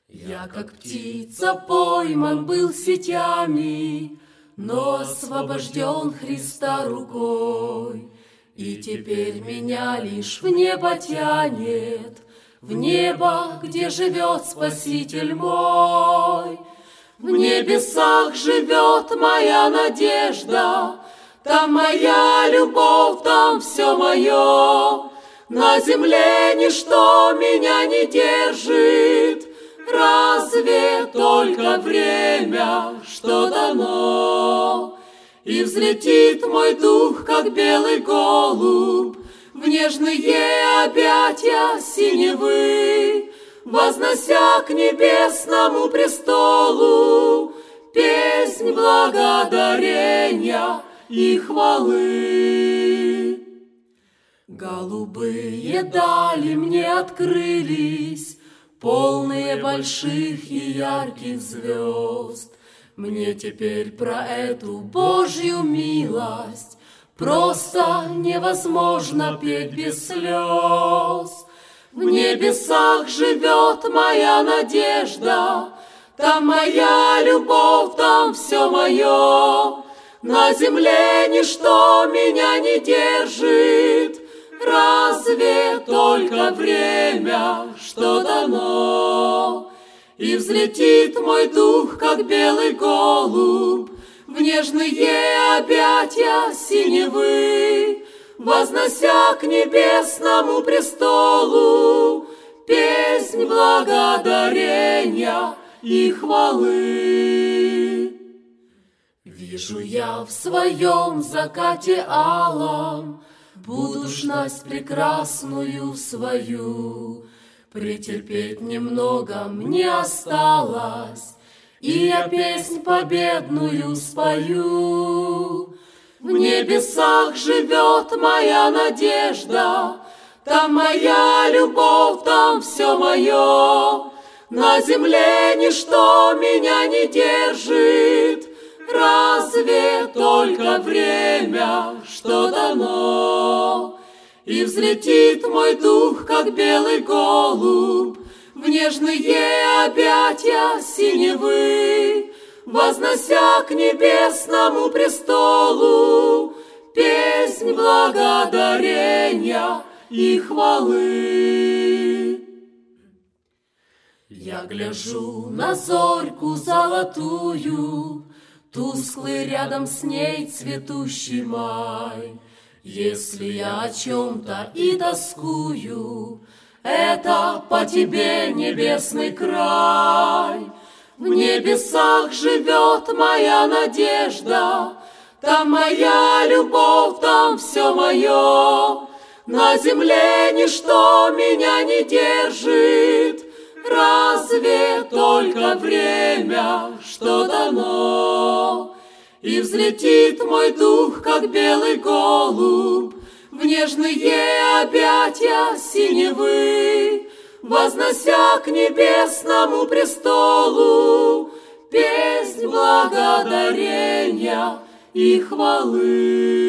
Я, как птица, пойман был сетями, но освобожден Христа рукой. И теперь меня лишь в небо тянет, в небо, где живет Спаситель мой. В небесах живет моя надежда, там моя любовь, там все мое. На земле ничто меня не держит, разве только время, что дано. И взлетит мой дух, как белый голубь, в нежные объятия синевы, вознося к небесному престолу песнь благодарения и хвалы. Голубые дали мне открылись, полные больших и ярких звезд. Мне теперь про эту Божью милость просто невозможно петь без слез. В небесах живет моя надежда, там моя любовь, там все мое. На земле ничто меня не держит, разве только время, что дано. И взлетит мой дух, как белый голубь, в нежные объятия синевы, вознося к небесному престолу песнь благодарения и хвалы. Вижу я в своем закате алом будущность прекрасную свою. Претерпеть немного мне осталось, и я песнь победную спою. В небесах живет моя надежда, там моя любовь, там все мое. На земле ничто меня не держит, разве только время, что дано. И взлетит мой дух, как белый голубь, в нежные объятия синевы, вознося к небесному престолу песнь благодарения и хвалы. Я гляжу на зорьку золотую, тусклый рядом с ней цветущий май. Если я о чем-то и тоскую, это по тебе, небесный край. В небесах живет моя надежда, там моя любовь, там все мое. На земле ничто меня не держит, разве только время, что дано. И взлетит мой дух, как белый голубь, в нежные объятия синевы, вознося к небесному престолу песнь благодарения и хвалы.